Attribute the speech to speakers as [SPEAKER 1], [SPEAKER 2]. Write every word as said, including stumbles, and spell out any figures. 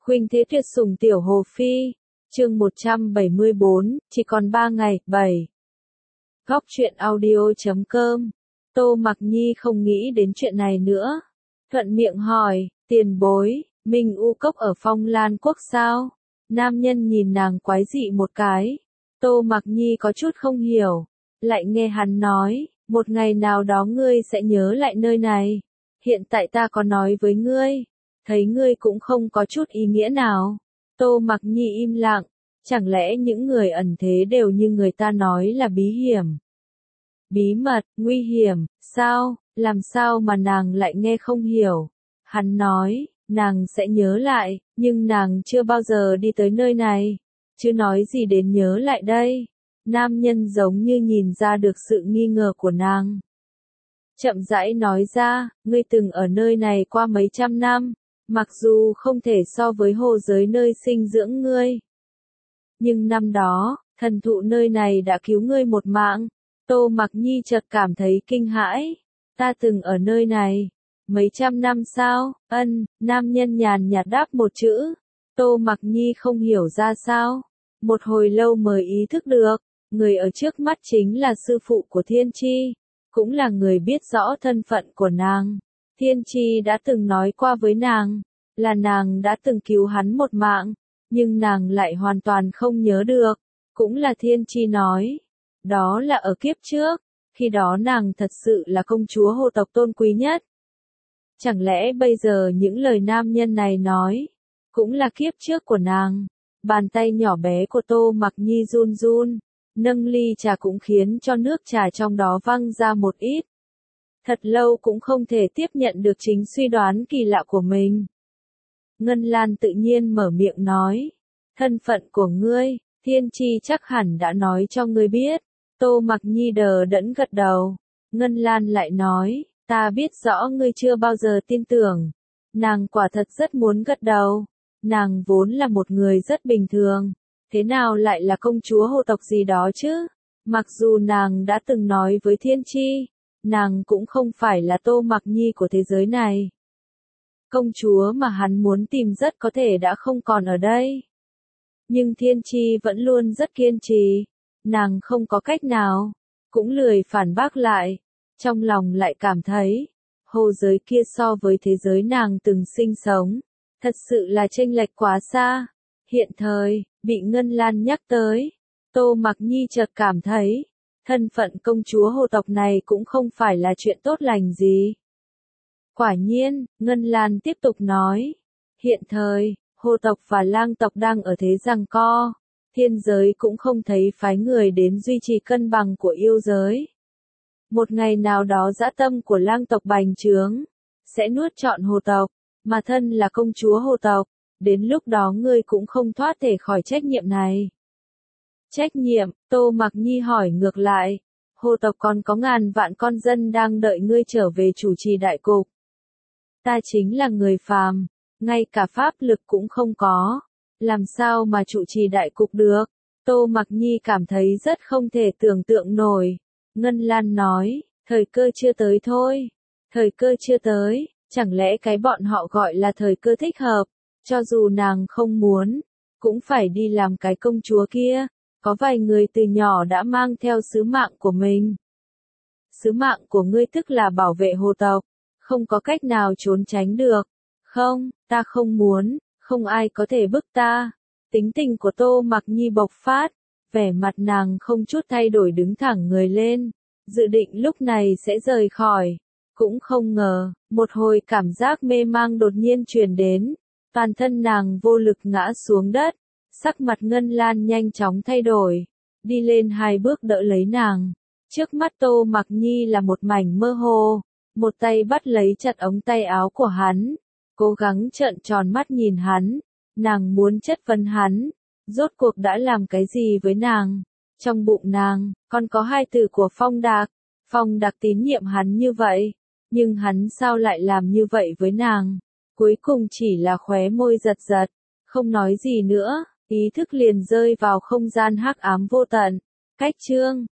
[SPEAKER 1] Khuynh thế tuyệt sủng tiểu Hồ Phi, chương một trăm bảy mươi bốn, chỉ còn ba ngày, bảy. Góc truyện audio chấm com. Tô Mặc Nhi không nghĩ đến chuyện này nữa. Thuận miệng hỏi, tiền bối, Minh U Cốc ở Phong Lan Quốc sao? Nam nhân nhìn nàng quái dị một cái. Tô Mặc Nhi có chút không hiểu. Lại nghe hắn nói, một ngày nào đó ngươi sẽ nhớ lại nơi này. Hiện tại ta có nói với ngươi. Thấy ngươi cũng không có chút ý nghĩa nào. Tô Mặc Nhi im lặng. Chẳng lẽ những người ẩn thế đều như người ta nói là bí hiểm? Bí mật, nguy hiểm, sao, làm sao mà nàng lại nghe không hiểu? Hắn nói, nàng sẽ nhớ lại, nhưng nàng chưa bao giờ đi tới nơi này. Chứ nói gì đến nhớ lại đây? Nam nhân giống như nhìn ra được sự nghi ngờ của nàng. Chậm rãi nói ra, ngươi từng ở nơi này qua mấy trăm năm, mặc dù không thể so với hồ giới nơi sinh dưỡng ngươi. Nhưng năm đó, thần thụ nơi này đã cứu ngươi một mạng. Tô Mặc Nhi chợt cảm thấy kinh hãi. Ta từng ở nơi này. Mấy trăm năm sao? Ân, nam nhân nhàn nhạt đáp một chữ. Tô Mặc Nhi không hiểu ra sao. Một hồi lâu mới ý thức được. Người ở trước mắt chính là sư phụ của Thiên Chi. Cũng là người biết rõ thân phận của nàng. Thiên Chi đã từng nói qua với nàng. Là nàng đã từng cứu hắn một mạng. Nhưng nàng lại hoàn toàn không nhớ được. Cũng là Thiên Chi nói. Đó là ở kiếp trước. Khi đó nàng thật sự là công chúa hồ tộc tôn quý nhất. Chẳng lẽ bây giờ những lời nam nhân này nói. Cũng là kiếp trước của nàng. Bàn tay nhỏ bé của Tô Mặc Nhi run run. Nâng ly trà cũng khiến cho nước trà trong đó văng ra một ít. Thật lâu cũng không thể tiếp nhận được chính suy đoán kỳ lạ của mình. Ngân Lan tự nhiên mở miệng nói. Thân phận của ngươi, Thiên Chi chắc hẳn đã nói cho ngươi biết. Tô Mặc Nhi đờ đẫn gật đầu. Ngân Lan lại nói, ta biết rõ ngươi chưa bao giờ tin tưởng. Nàng quả thật rất muốn gật đầu. Nàng vốn là một người rất bình thường. Thế nào lại là công chúa hồ tộc gì đó chứ? Mặc dù nàng đã từng nói với Thiên Chi, nàng cũng không phải là Tô Mặc Nhi của thế giới này. Công chúa mà hắn muốn tìm rất có thể đã không còn ở đây. Nhưng Thiên Chi vẫn luôn rất kiên trì. Nàng không có cách nào. Cũng lười phản bác lại. Trong lòng lại cảm thấy. Hồ giới kia so với thế giới nàng từng sinh sống. Thật sự là chênh lệch quá xa. Hiện thời, bị Ngân Lan nhắc tới. Tô Mặc Nhi chợt cảm thấy. Thân phận công chúa hồ tộc này cũng không phải là chuyện tốt lành gì. Quả nhiên, Ngân Lan tiếp tục nói. Hiện thời, hồ tộc và lang tộc đang ở thế giằng co. Thiên giới cũng không thấy phái người đến duy trì cân bằng của yêu giới. Một ngày nào đó dã tâm của lang tộc bành trướng. Sẽ nuốt trọn hồ tộc. Mà thân là công chúa hồ tộc. Đến lúc đó ngươi cũng không thoát thể khỏi trách nhiệm này. Trách nhiệm, Tô Mặc Nhi hỏi ngược lại. Hồ tộc còn có ngàn vạn con dân đang đợi ngươi trở về chủ trì đại cục. Ta chính là người phàm, ngay cả pháp lực cũng không có. Làm sao mà chủ trì đại cục được? Tô Mặc Nhi cảm thấy rất không thể tưởng tượng nổi. Ngân Lan nói, thời cơ chưa tới thôi. Thời cơ chưa tới, chẳng lẽ cái bọn họ gọi là thời cơ thích hợp? Cho dù nàng không muốn, cũng phải đi làm cái công chúa kia. Có vài người từ nhỏ đã mang theo sứ mạng của mình. Sứ mạng của ngươi tức là bảo vệ hồ tộc. Không có cách nào trốn tránh được. Không, ta không muốn, không ai có thể bức ta. Tính tình của Tô Mặc Nhi bộc phát. Vẻ mặt nàng không chút thay đổi đứng thẳng người lên. Dự định lúc này sẽ rời khỏi. Cũng không ngờ, một hồi cảm giác mê mang đột nhiên truyền đến. Toàn thân nàng vô lực ngã xuống đất. Sắc mặt Ngân Lan nhanh chóng thay đổi. Đi lên hai bước đỡ lấy nàng. Trước mắt Tô Mặc Nhi là một mảnh mơ hồ. Một tay bắt lấy chặt ống tay áo của hắn. Cố gắng trợn tròn mắt nhìn hắn. Nàng muốn chất vấn hắn. Rốt cuộc đã làm cái gì với nàng? Trong bụng nàng, còn có hai từ của Phong Đạc. Phong Đạc tín nhiệm hắn như vậy. Nhưng hắn sao lại làm như vậy với nàng? Cuối cùng chỉ là khóe môi giật giật. Không nói gì nữa. Ý thức liền rơi vào không gian hắc ám vô tận. Cách chương